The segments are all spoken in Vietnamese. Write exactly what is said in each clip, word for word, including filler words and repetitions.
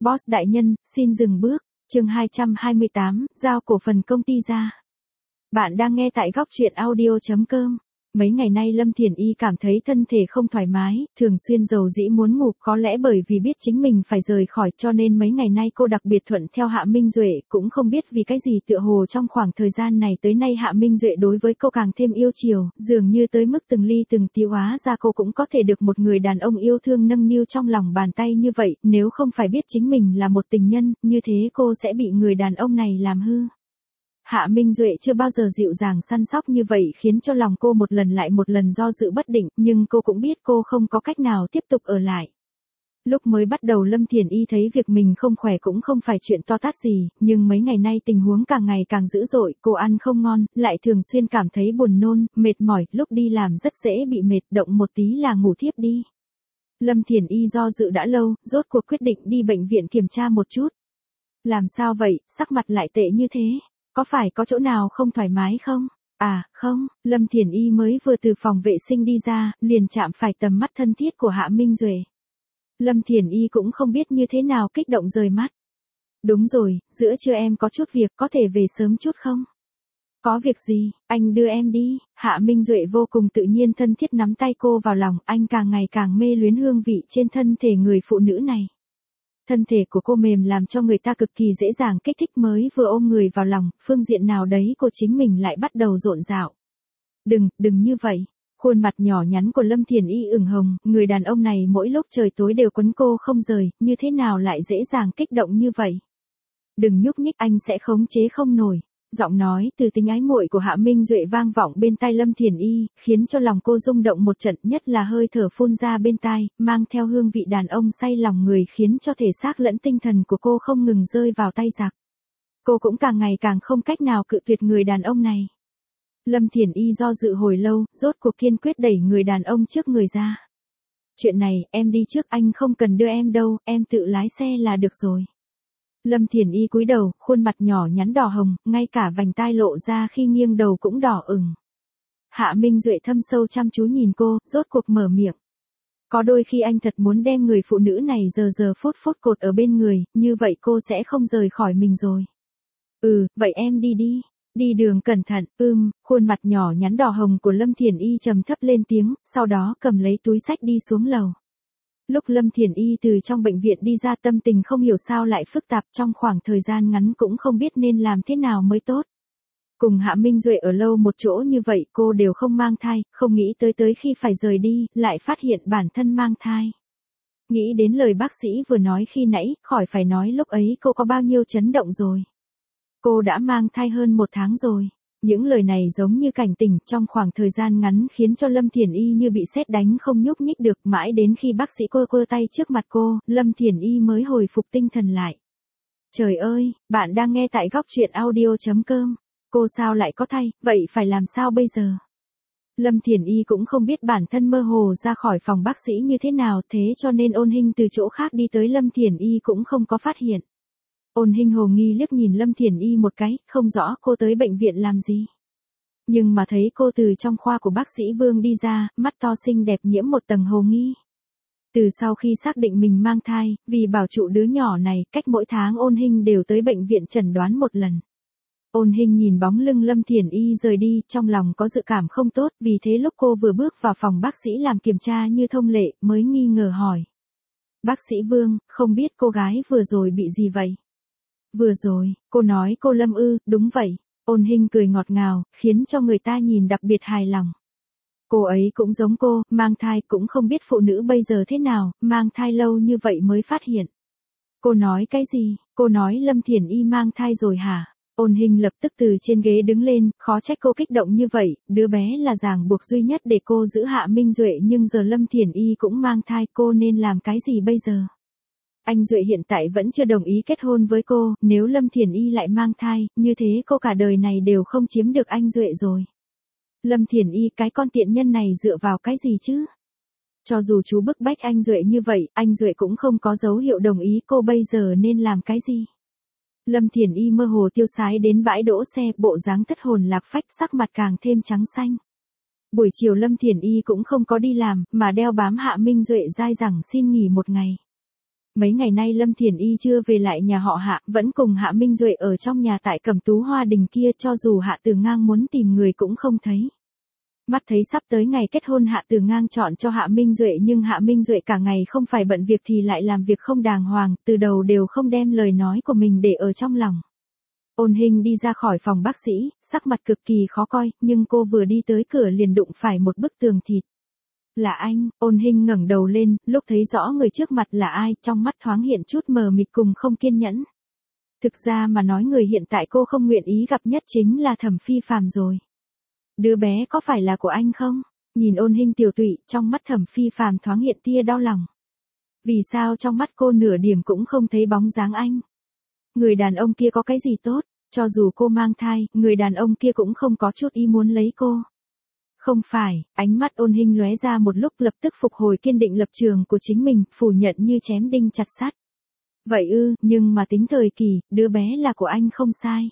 Boss đại nhân, xin dừng bước. Chương hai trăm hai mươi tám, giao cổ phần công ty ra. Bạn đang nghe tại góc truyện audio chấm com. Mấy ngày nay Lâm Thiển Y cảm thấy thân thể không thoải mái, thường xuyên dầu dĩ muốn ngủ, có lẽ bởi vì biết chính mình phải rời khỏi cho nên mấy ngày nay cô đặc biệt thuận theo Hạ Minh Duệ, cũng không biết vì cái gì tựa hồ trong khoảng thời gian này tới nay Hạ Minh Duệ đối với cô càng thêm yêu chiều, dường như tới mức từng ly từng tí hóa ra cô cũng có thể được một người đàn ông yêu thương nâng niu trong lòng bàn tay như vậy, nếu không phải biết chính mình là một tình nhân, như thế cô sẽ bị người đàn ông này làm hư. Hạ Minh Duệ chưa bao giờ dịu dàng săn sóc như vậy khiến cho lòng cô một lần lại một lần do dự bất định, nhưng cô cũng biết cô không có cách nào tiếp tục ở lại. Lúc mới bắt đầu Lâm Thiển Y thấy việc mình không khỏe cũng không phải chuyện to tát gì, nhưng mấy ngày nay tình huống càng ngày càng dữ dội, cô ăn không ngon, lại thường xuyên cảm thấy buồn nôn, mệt mỏi, lúc đi làm rất dễ bị mệt, động một tí là ngủ thiếp đi. Lâm Thiển Y do dự đã lâu, rốt cuộc quyết định đi bệnh viện kiểm tra một chút. Làm sao vậy, sắc mặt lại tệ như thế? Có phải có chỗ nào không thoải mái không? À, không, Lâm Thiển Y mới vừa từ phòng vệ sinh đi ra, liền chạm phải tầm mắt thân thiết của Hạ Minh Duệ. Lâm Thiển Y cũng không biết như thế nào kích động rời mắt. Đúng rồi, giữa trưa em có chút việc, có thể về sớm chút không? Có việc gì, anh đưa em đi. Hạ Minh Duệ vô cùng tự nhiên thân thiết nắm tay cô vào lòng, anh càng ngày càng mê luyến hương vị trên thân thể người phụ nữ này. Thân thể của cô mềm làm cho người ta cực kỳ dễ dàng kích thích, mới vừa ôm người vào lòng, phương diện nào đấy của chính mình lại bắt đầu rộn rạo. Đừng, đừng như vậy. Khuôn mặt nhỏ nhắn của Lâm Thiển Y ửng hồng, người đàn ông này mỗi lúc trời tối đều quấn cô không rời, như thế nào lại dễ dàng kích động như vậy. Đừng nhúc nhích, anh sẽ khống chế không nổi. Giọng nói từ tính ái muội của Hạ Minh Duệ vang vọng bên tai Lâm Thiển Y, khiến cho lòng cô rung động một trận, nhất là hơi thở phun ra bên tai, mang theo hương vị đàn ông say lòng người khiến cho thể xác lẫn tinh thần của cô không ngừng rơi vào tay giặc. Cô cũng càng ngày càng không cách nào cự tuyệt người đàn ông này. Lâm Thiển Y do dự hồi lâu, rốt cuộc kiên quyết đẩy người đàn ông trước người ra. Chuyện này, em đi trước, anh không cần đưa em đâu, em tự lái xe là được rồi. Lâm Thiển Y cúi đầu, khuôn mặt nhỏ nhắn đỏ hồng, ngay cả vành tai lộ ra khi nghiêng đầu cũng đỏ ửng. Hạ Minh Duệ thâm sâu chăm chú nhìn cô, rốt cuộc mở miệng. Có đôi khi anh thật muốn đem người phụ nữ này giờ giờ phút phút cột ở bên người, như vậy cô sẽ không rời khỏi mình rồi. Ừ, vậy em đi đi. Đi đường cẩn thận, ưm, khuôn mặt nhỏ nhắn đỏ hồng của Lâm Thiển Y trầm thấp lên tiếng, sau đó cầm lấy túi xách đi xuống lầu. Lúc Lâm Thiển Y từ trong bệnh viện đi ra, tâm tình không hiểu sao lại phức tạp, trong khoảng thời gian ngắn cũng không biết nên làm thế nào mới tốt. Cùng Hạ Minh Duệ ở lâu một chỗ như vậy cô đều không mang thai, không nghĩ tới tới khi phải rời đi, lại phát hiện bản thân mang thai. Nghĩ đến lời bác sĩ vừa nói khi nãy, khỏi phải nói lúc ấy cô có bao nhiêu chấn động rồi. Cô đã mang thai hơn một tháng rồi. Những lời này giống như cảnh tỉnh, trong khoảng thời gian ngắn khiến cho Lâm Thiển Y như bị sét đánh không nhúc nhích được, mãi đến khi bác sĩ quơ quơ tay trước mặt cô, Lâm Thiển Y mới hồi phục tinh thần lại. Trời ơi, bạn đang nghe tại góc truyện audio chấm com. Cô sao lại có thai, vậy phải làm sao bây giờ? Lâm Thiển Y cũng không biết bản thân mơ hồ ra khỏi phòng bác sĩ như thế nào, thế cho nên Ôn Hinh từ chỗ khác đi tới Lâm Thiển Y cũng không có phát hiện. Ôn Hinh hồ nghi liếc nhìn Lâm Thiển Y một cái, không rõ cô tới bệnh viện làm gì. Nhưng mà thấy cô từ trong khoa của bác sĩ Vương đi ra, mắt to xinh đẹp nhiễm một tầng hồ nghi. Từ sau khi xác định mình mang thai, vì bảo trụ đứa nhỏ này, cách mỗi tháng Ôn Hinh đều tới bệnh viện chẩn đoán một lần. Ôn Hinh nhìn bóng lưng Lâm Thiển Y rời đi, trong lòng có dự cảm không tốt, vì thế lúc cô vừa bước vào phòng bác sĩ làm kiểm tra như thông lệ, mới nghi ngờ hỏi. Bác sĩ Vương, không biết cô gái vừa rồi bị gì vậy? Vừa rồi, cô nói cô Lâm ư, đúng vậy. Ôn Hinh cười ngọt ngào, khiến cho người ta nhìn đặc biệt hài lòng. Cô ấy cũng giống cô, mang thai, cũng không biết phụ nữ bây giờ thế nào, mang thai lâu như vậy mới phát hiện. Cô nói cái gì? Cô nói Lâm Thiển Y mang thai rồi hả? Ôn Hinh lập tức từ trên ghế đứng lên, khó trách cô kích động như vậy, đứa bé là ràng buộc duy nhất để cô giữ Hạ Minh Duệ, nhưng giờ Lâm Thiển Y cũng mang thai, cô nên làm cái gì bây giờ? Anh Duệ hiện tại vẫn chưa đồng ý kết hôn với cô, nếu Lâm Thiển Y lại mang thai, như thế cô cả đời này đều không chiếm được anh Duệ rồi. Lâm Thiển Y, cái con tiện nhân này dựa vào cái gì chứ? Cho dù chú bức bách anh Duệ như vậy, anh Duệ cũng không có dấu hiệu đồng ý, cô bây giờ nên làm cái gì? Lâm Thiển Y mơ hồ tiêu sái đến bãi đỗ xe, bộ dáng thất hồn lạc phách, sắc mặt càng thêm trắng xanh. Buổi chiều Lâm Thiển Y cũng không có đi làm, mà đeo bám Hạ Minh Duệ dai dẳng xin nghỉ một ngày. Mấy ngày nay Lâm Thiển Y chưa về lại nhà họ Hạ, vẫn cùng Hạ Minh Duệ ở trong nhà tại Cẩm Tú Hoa Đình kia, cho dù Hạ Từ Ngang muốn tìm người cũng không thấy. Mắt thấy sắp tới ngày kết hôn, Hạ Từ Ngang chọn cho Hạ Minh Duệ, nhưng Hạ Minh Duệ cả ngày không phải bận việc thì lại làm việc không đàng hoàng, từ đầu đều không đem lời nói của mình để ở trong lòng. Ôn Hinh đi ra khỏi phòng bác sĩ, sắc mặt cực kỳ khó coi, nhưng cô vừa đi tới cửa liền đụng phải một bức tường thịt. Là anh. Ôn Hinh ngẩng đầu lên, lúc thấy rõ người trước mặt là ai, trong mắt thoáng hiện chút mờ mịt cùng không kiên nhẫn. Thực ra mà nói, người hiện tại cô không nguyện ý gặp nhất chính là Thẩm Phi Phàm rồi. Đứa bé có phải là của anh không? Nhìn Ôn Hinh tiều tụy, trong mắt Thẩm Phi Phàm thoáng hiện tia đau lòng. Vì sao trong mắt cô nửa điểm cũng không thấy bóng dáng anh? Người đàn ông kia có cái gì tốt? Cho dù cô mang thai, người đàn ông kia cũng không có chút ý muốn lấy cô. Không phải. Ánh mắt Ôn Hinh lóe ra một lúc, lập tức phục hồi kiên định lập trường của chính mình, phủ nhận như chém đinh chặt sắt. Vậy ư, nhưng mà tính thời kỳ, đứa bé là của anh không sai.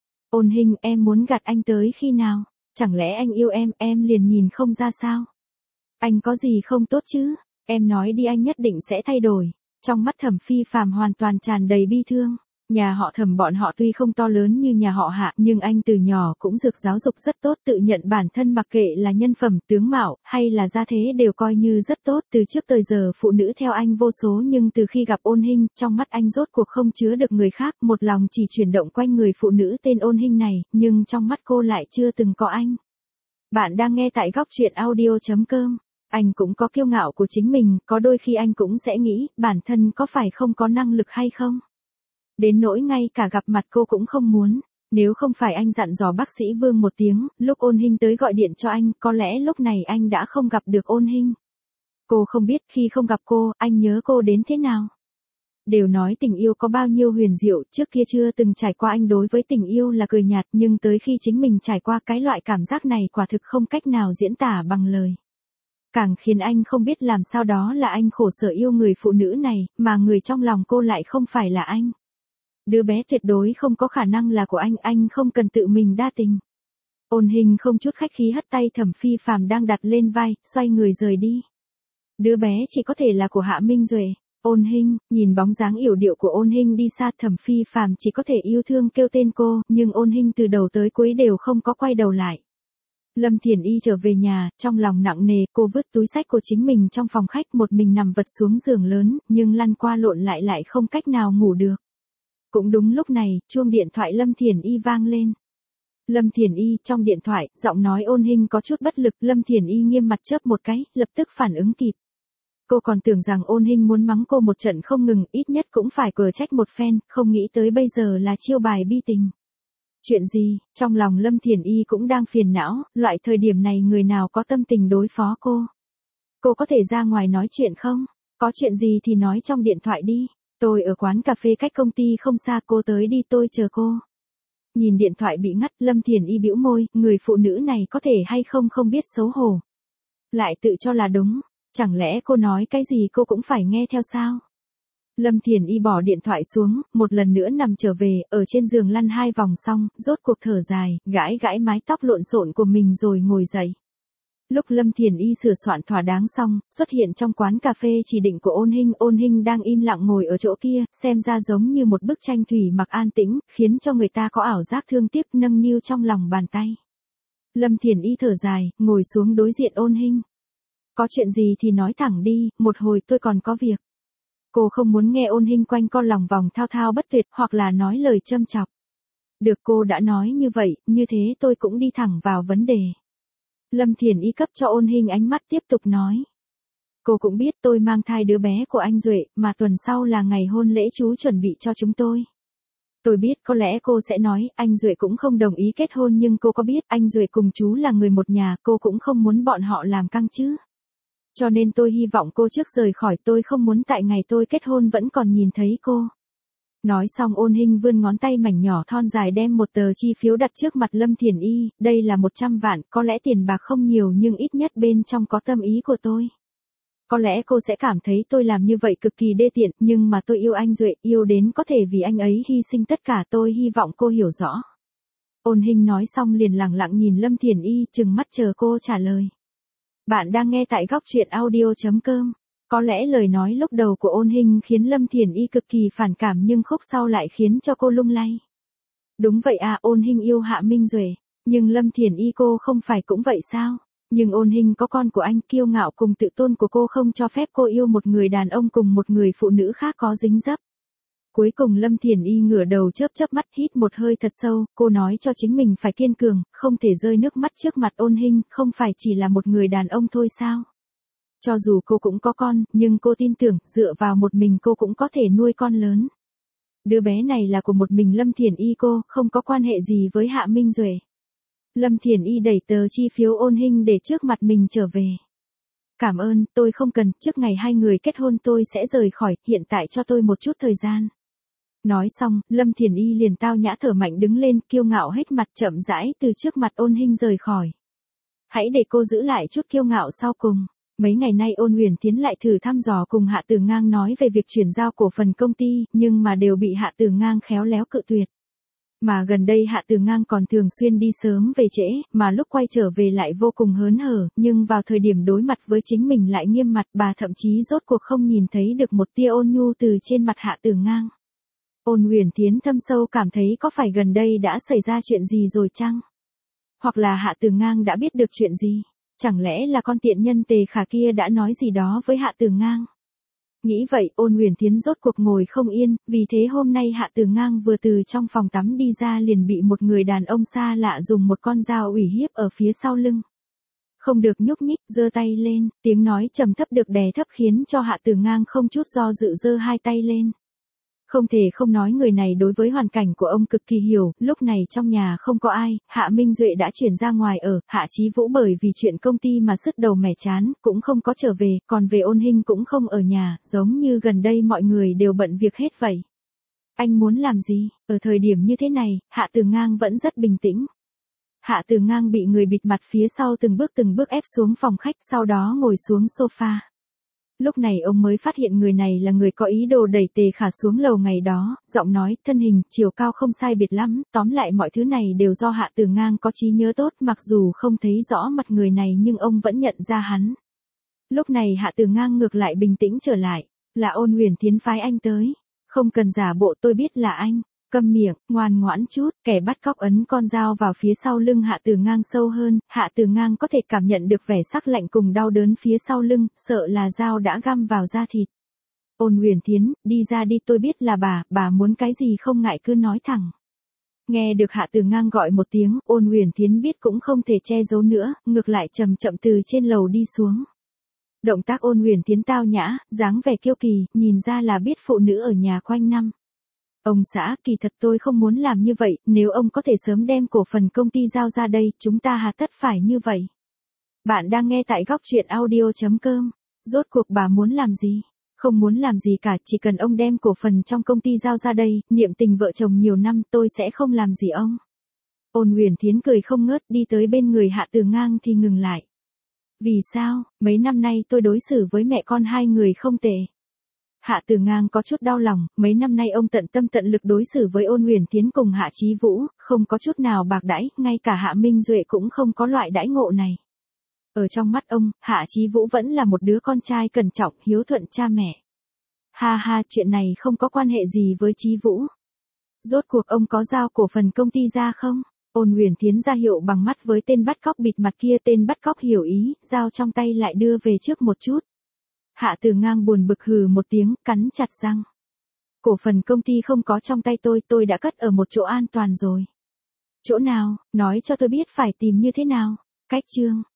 Ôn Hinh, em muốn gạt anh tới khi nào? Chẳng lẽ anh yêu em, em liền nhìn không ra sao? Anh có gì không tốt chứ? Em nói đi, anh nhất định sẽ thay đổi. Trong mắt Thẩm Phi Phàm hoàn toàn tràn đầy bi thương. Nhà họ Thẩm bọn họ tuy không to lớn như nhà họ Hạ, nhưng anh từ nhỏ cũng được giáo dục rất tốt, tự nhận bản thân mặc kệ là nhân phẩm, tướng mạo, hay là gia thế đều coi như rất tốt. Từ trước tới giờ phụ nữ theo anh vô số, nhưng từ khi gặp Ôn Hinh, trong mắt anh rốt cuộc không chứa được người khác, một lòng chỉ chuyển động quanh người phụ nữ tên Ôn Hinh này, nhưng trong mắt cô lại chưa từng có anh. Bạn đang nghe tại góc truyện audio chấm com. Anh cũng có kiêu ngạo của chính mình, có đôi khi anh cũng sẽ nghĩ, bản thân có phải không có năng lực hay không? Đến nỗi ngay cả gặp mặt cô cũng không muốn. Nếu không phải anh dặn dò bác sĩ Vương một tiếng, lúc Ôn Hinh tới gọi điện cho anh, có lẽ lúc này anh đã không gặp được Ôn Hinh. Cô không biết khi không gặp cô, anh nhớ cô đến thế nào. Đều nói tình yêu có bao nhiêu huyền diệu, trước kia chưa từng trải qua, anh đối với tình yêu là cười nhạt, nhưng tới khi chính mình trải qua, cái loại cảm giác này quả thực không cách nào diễn tả bằng lời. Càng khiến anh không biết làm sao đó là anh khổ sở yêu người phụ nữ này, mà người trong lòng cô lại không phải là anh. Đứa bé tuyệt đối không có khả năng là của anh, anh không cần tự mình đa tình. Ôn Hinh không chút khách khí hất tay Thẩm Phi Phàm đang đặt lên vai, xoay người rời đi. Đứa bé chỉ có thể là của Hạ Minh Duệ. Ôn Hinh, nhìn bóng dáng yểu điệu của Ôn Hinh đi xa, Thẩm Phi Phàm chỉ có thể yêu thương kêu tên cô, nhưng Ôn Hinh từ đầu tới cuối đều không có quay đầu lại. Lâm Thiển Y trở về nhà, trong lòng nặng nề, cô vứt túi xách của chính mình trong phòng khách, một mình nằm vật xuống giường lớn, nhưng lăn qua lộn lại lại không cách nào ngủ được. Cũng đúng lúc này, chuông điện thoại Lâm Thiển Y vang lên. Lâm Thiển Y, trong điện thoại, giọng nói Ôn Hinh có chút bất lực, Lâm Thiển Y nghiêm mặt chớp một cái, lập tức phản ứng kịp. Cô còn tưởng rằng Ôn Hinh muốn mắng cô một trận không ngừng, ít nhất cũng phải cờ trách một phen, không nghĩ tới bây giờ là chiêu bài bi tình. Chuyện gì? Trong lòng Lâm Thiển Y cũng đang phiền não, loại thời điểm này người nào có tâm tình đối phó cô. Cô có thể ra ngoài nói chuyện không? Có chuyện gì thì nói trong điện thoại đi. Tôi ở quán cà phê cách công ty không xa, cô tới đi, tôi chờ cô. Nhìn điện thoại bị ngắt, Lâm Thiển Y bĩu môi, người phụ nữ này có thể hay không không biết xấu hổ. Lại tự cho là đúng, chẳng lẽ cô nói cái gì cô cũng phải nghe theo sao? Lâm Thiển Y bỏ điện thoại xuống, một lần nữa nằm trở về, ở trên giường lăn hai vòng xong, rốt cuộc thở dài, gãi gãi mái tóc lộn xộn của mình rồi ngồi dậy. Lúc Lâm Thiển Y sửa soạn thỏa đáng xong, xuất hiện trong quán cà phê chỉ định của Ôn Hinh, Ôn Hinh đang im lặng ngồi ở chỗ kia, xem ra giống như một bức tranh thủy mặc an tĩnh, khiến cho người ta có ảo giác thương tiếc nâng niu trong lòng bàn tay. Lâm Thiển Y thở dài, ngồi xuống đối diện Ôn Hinh. Có chuyện gì thì nói thẳng đi, một hồi tôi còn có việc. Cô không muốn nghe Ôn Hinh quanh co lòng vòng thao thao bất tuyệt, hoặc là nói lời châm chọc. Được, cô đã nói như vậy, như thế tôi cũng đi thẳng vào vấn đề. Lâm Thiển Y cấp cho Ôn Hinh ánh mắt tiếp tục nói. Cô cũng biết tôi mang thai đứa bé của anh Duệ, mà tuần sau là ngày hôn lễ chú chuẩn bị cho chúng tôi. Tôi biết có lẽ cô sẽ nói, anh Duệ cũng không đồng ý kết hôn, nhưng cô có biết anh Duệ cùng chú là người một nhà, cô cũng không muốn bọn họ làm căng chứ. Cho nên tôi hy vọng cô trước rời khỏi, tôi không muốn tại ngày tôi kết hôn vẫn còn nhìn thấy cô. Nói xong Ôn Hinh vươn ngón tay mảnh nhỏ thon dài đem một tờ chi phiếu đặt trước mặt Lâm Thiển Y, đây là một trăm vạn, có lẽ tiền bạc không nhiều nhưng ít nhất bên trong có tâm ý của tôi. Có lẽ cô sẽ cảm thấy tôi làm như vậy cực kỳ đê tiện, nhưng mà tôi yêu anh Duệ, yêu đến có thể vì anh ấy hy sinh tất cả, tôi hy vọng cô hiểu rõ. Ôn Hinh nói xong liền lặng lặng nhìn Lâm Thiển Y, trừng mắt chờ cô trả lời. Bạn đang nghe tại góc truyện audio chấm com. Có lẽ lời nói lúc đầu của Ôn Hinh khiến Lâm Thiển Y cực kỳ phản cảm nhưng khúc sau lại khiến cho cô lung lay. Đúng vậy à, Ôn Hinh yêu Hạ Minh Duệ, nhưng Lâm Thiển Y cô không phải cũng vậy sao? Nhưng Ôn Hinh có con của anh, kiêu ngạo cùng tự tôn của cô không cho phép cô yêu một người đàn ông cùng một người phụ nữ khác có dính dấp. Cuối cùng Lâm Thiển Y ngửa đầu chớp chớp mắt, hít một hơi thật sâu, cô nói cho chính mình phải kiên cường, không thể rơi nước mắt trước mặt Ôn Hinh, không phải chỉ là một người đàn ông thôi sao? Cho dù cô cũng có con, nhưng cô tin tưởng, dựa vào một mình cô cũng có thể nuôi con lớn. Đứa bé này là của một mình Lâm Thiển Y cô, không có quan hệ gì với Hạ Minh Duệ. Lâm Thiển Y đẩy tờ chi phiếu Ôn Hinh để trước mặt mình trở về. Cảm ơn, tôi không cần, trước ngày hai người kết hôn tôi sẽ rời khỏi, hiện tại cho tôi một chút thời gian. Nói xong, Lâm Thiển Y liền tao nhã thở mạnh đứng lên, kiêu ngạo hết mặt chậm rãi từ trước mặt Ôn Hinh rời khỏi. Hãy để cô giữ lại chút kiêu ngạo sau cùng. Mấy ngày nay Ôn Huyền Tiến lại thử thăm dò cùng Hạ Tử Ngang nói về việc chuyển giao cổ phần công ty, nhưng mà đều bị Hạ Tử Ngang khéo léo cự tuyệt. Mà gần đây Hạ Tử Ngang còn thường xuyên đi sớm về trễ, mà lúc quay trở về lại vô cùng hớn hở, nhưng vào thời điểm đối mặt với chính mình lại nghiêm mặt, bà thậm chí rốt cuộc không nhìn thấy được một tia ôn nhu từ trên mặt Hạ Tử Ngang. Ôn Huyền Tiến thâm sâu cảm thấy có phải gần đây đã xảy ra chuyện gì rồi chăng? Hoặc là Hạ Tử Ngang đã biết được chuyện gì? Chẳng lẽ là con tiện nhân Tề Khả kia đã nói gì đó với Hạ Tử Ngang? Nghĩ vậy, Ôn Huyền Tiến rốt cuộc ngồi không yên, vì thế hôm nay Hạ Tử Ngang vừa từ trong phòng tắm đi ra liền bị một người đàn ông xa lạ dùng một con dao ủy hiếp ở phía sau lưng. Không được nhúc nhích, giơ tay lên, tiếng nói trầm thấp được đè thấp khiến cho Hạ Tử Ngang không chút do dự giơ hai tay lên. Không thể không nói người này đối với hoàn cảnh của ông cực kỳ hiểu, lúc này trong nhà không có ai, Hạ Minh Duệ đã chuyển ra ngoài ở, Hạ Chí Vũ bởi vì chuyện công ty mà sứt đầu mẻ chán, cũng không có trở về, còn về Ôn Hinh cũng không ở nhà, giống như gần đây mọi người đều bận việc hết vậy. Anh muốn làm gì? Ở thời điểm như thế này, Hạ Tử Ngang vẫn rất bình tĩnh. Hạ Tử Ngang bị người bịt mặt phía sau từng bước từng bước ép xuống phòng khách, sau đó ngồi xuống sofa. Lúc này ông mới phát hiện người này là người có ý đồ đẩy Tề Khả xuống lầu ngày đó, giọng nói, thân hình, chiều cao không sai biệt lắm, tóm lại mọi thứ này đều do Hạ Tử Ngang có trí nhớ tốt, mặc dù không thấy rõ mặt người này nhưng ông vẫn nhận ra hắn. Lúc này Hạ Tử Ngang ngược lại bình tĩnh trở lại, là Ôn Huyền Tiến phái anh tới, không cần giả bộ, tôi biết là anh. Câm miệng, ngoan ngoãn chút, kẻ bắt cóc ấn con dao vào phía sau lưng Hạ Tử Ngang sâu hơn, Hạ Tử Ngang có thể cảm nhận được vẻ sắc lạnh cùng đau đớn phía sau lưng, sợ là dao đã găm vào da thịt. Ôn Huyền Tiến, đi ra đi, tôi biết là bà, bà muốn cái gì không ngại cứ nói thẳng. Nghe được Hạ Tử Ngang gọi một tiếng, Ôn Huyền Tiến biết cũng không thể che giấu nữa, ngược lại chậm chậm từ trên lầu đi xuống. Động tác Ôn Huyền Tiến tao nhã, dáng vẻ kiêu kỳ, nhìn ra là biết phụ nữ ở nhà quanh năm. Ông xã, kỳ thật tôi không muốn làm như vậy, nếu ông có thể sớm đem cổ phần công ty giao ra đây, chúng ta hà tất phải như vậy. Bạn đang nghe tại góc truyện audio chấm com. Rốt cuộc bà muốn làm gì? Không muốn làm gì cả, chỉ cần ông đem cổ phần trong công ty giao ra đây, niệm tình vợ chồng nhiều năm tôi sẽ không làm gì ông. Ôn Huyền Tiến cười không ngớt, đi tới bên người Hạ Tử Ngang thì ngừng lại. Vì sao, mấy năm nay tôi đối xử với mẹ con hai người không tệ. Hạ Tử Ngang có chút đau lòng, mấy năm nay ông tận tâm tận lực đối xử với Ôn Huyền Tiến cùng Hạ Chí Vũ, không có chút nào bạc đãi, ngay cả Hạ Minh Duệ cũng không có loại đãi ngộ này. Ở trong mắt ông, Hạ Chí Vũ vẫn là một đứa con trai cẩn trọng, hiếu thuận cha mẹ. Ha ha, chuyện này không có quan hệ gì với Chí Vũ. Rốt cuộc ông có giao cổ phần công ty ra không? Ôn Huyền Tiến ra hiệu bằng mắt với tên bắt cóc bịt mặt kia, tên bắt cóc hiểu ý, giao trong tay lại đưa về trước một chút. Hạ Tử Ngang buồn bực hừ một tiếng, cắn chặt răng. Cổ phần công ty không có trong tay tôi, tôi đã cất ở một chỗ an toàn rồi. Chỗ nào, nói cho tôi biết phải tìm như thế nào. Cách chương.